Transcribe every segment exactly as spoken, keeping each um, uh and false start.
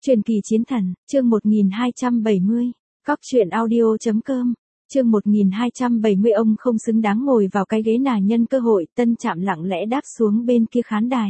Truyền kỳ chiến thần, chương một nghìn hai trăm bảy mươi. Cóc truyện audio chấm com. Chương một nghìn hai trăm bảy mươi. Ông không xứng đáng ngồi vào cái ghế nào. Nhân cơ hội, Tân Trạm lặng lẽ đáp xuống bên kia khán đài.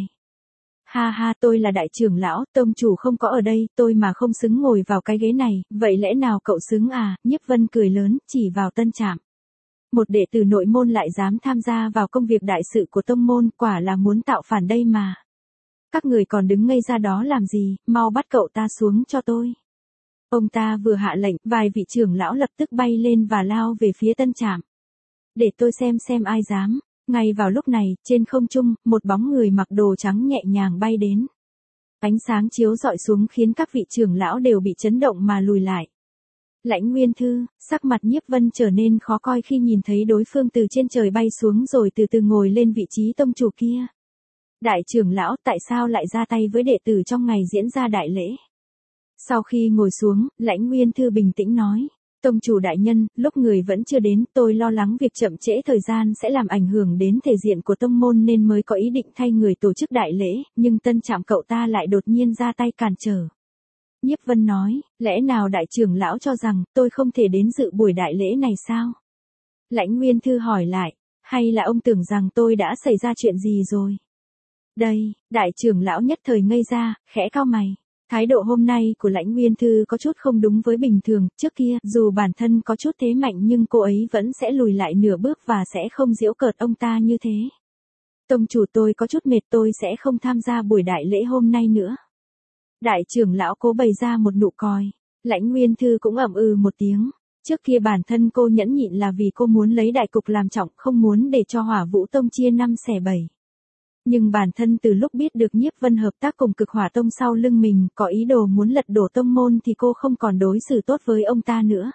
Ha ha, tôi là đại trưởng lão, tông chủ không có ở đây, tôi mà không xứng ngồi vào cái ghế này, vậy lẽ nào cậu xứng à? Nhiếp Vân cười lớn, chỉ vào Tân Trạm. Một đệ tử nội môn lại dám tham gia vào công việc đại sự của tông môn, quả là muốn tạo phản đây mà. Các người còn đứng ngây ra đó làm gì, mau bắt cậu ta xuống cho tôi. Ông ta vừa hạ lệnh, vài vị trưởng lão lập tức bay lên và lao về phía Tân Trạm. Để tôi xem xem ai dám. Ngay vào lúc này, trên không trung, một bóng người mặc đồ trắng nhẹ nhàng bay đến. Ánh sáng chiếu rọi xuống khiến các vị trưởng lão đều bị chấn động mà lùi lại. Lãnh Nguyên Thư, sắc mặt Nhiếp Vân trở nên khó coi khi nhìn thấy đối phương từ trên trời bay xuống rồi từ từ ngồi lên vị trí tông chủ kia. Đại trưởng lão, tại sao lại ra tay với đệ tử trong ngày diễn ra đại lễ? Sau khi ngồi xuống, Lãnh Nguyên Thư bình tĩnh nói. Tông chủ đại nhân, lúc người vẫn chưa đến, tôi lo lắng việc chậm trễ thời gian sẽ làm ảnh hưởng đến thể diện của tông môn nên mới có ý định thay người tổ chức đại lễ, nhưng Tân Trạm cậu ta lại đột nhiên ra tay cản trở. Nhiếp Vân nói, lẽ nào đại trưởng lão cho rằng tôi không thể đến dự buổi đại lễ này sao? Lãnh Nguyên Thư hỏi lại, hay là ông tưởng rằng tôi đã xảy ra chuyện gì rồi? Đây, đại trưởng lão nhất thời ngây ra, khẽ cau mày. Thái độ hôm nay của Lãnh Nguyên Thư có chút không đúng với bình thường, trước kia, dù bản thân có chút thế mạnh nhưng cô ấy vẫn sẽ lùi lại nửa bước và sẽ không giễu cợt ông ta như thế. Tông chủ, tôi có chút mệt, tôi sẽ không tham gia buổi đại lễ hôm nay nữa. Đại trưởng lão cố bày ra một nụ cười. Lãnh Nguyên Thư cũng ậm ừ một tiếng. Trước kia bản thân cô nhẫn nhịn là vì cô muốn lấy đại cục làm trọng, không muốn để cho Hỏa Vũ Tông chia năm xẻ bảy. Nhưng bản thân từ lúc biết được Nhiếp Vân hợp tác cùng Cực Hỏa Tông sau lưng mình, có ý đồ muốn lật đổ tông môn thì cô không còn đối xử tốt với ông ta nữa.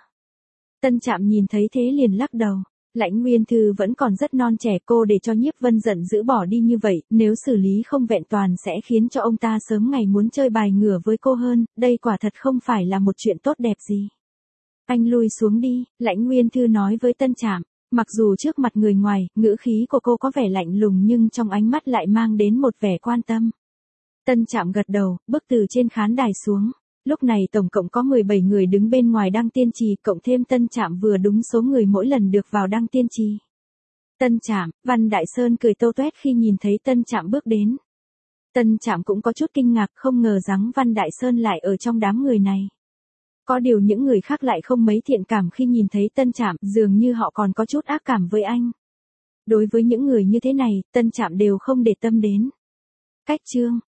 Tân Trạm nhìn thấy thế liền lắc đầu. Lãnh Nguyên Thư vẫn còn rất non trẻ, cô để cho Nhiếp Vân giận dữ bỏ đi như vậy, nếu xử lý không vẹn toàn sẽ khiến cho ông ta sớm ngày muốn chơi bài ngửa với cô hơn, đây quả thật không phải là một chuyện tốt đẹp gì. Anh lui xuống đi, Lãnh Nguyên Thư nói với Tân Trạm. Mặc dù trước mặt người ngoài, ngữ khí của cô có vẻ lạnh lùng nhưng trong ánh mắt lại mang đến một vẻ quan tâm. Tân Trạm gật đầu, bước từ trên khán đài xuống. Lúc này tổng cộng có mười bảy người đứng bên ngoài đăng tiên trì, cộng thêm Tân Trạm vừa đúng số người mỗi lần được vào đăng tiên trì. Tân Trạm, Văn Đại Sơn cười tâu tuét khi nhìn thấy Tân Trạm bước đến. Tân Trạm cũng có chút kinh ngạc, không ngờ rằng Văn Đại Sơn lại ở trong đám người này. Có điều những người khác lại không mấy thiện cảm khi nhìn thấy Tân Trạm, dường như họ còn có chút ác cảm với anh. Đối với những người như thế này, Tân Trạm đều không để tâm đến. Cách chương,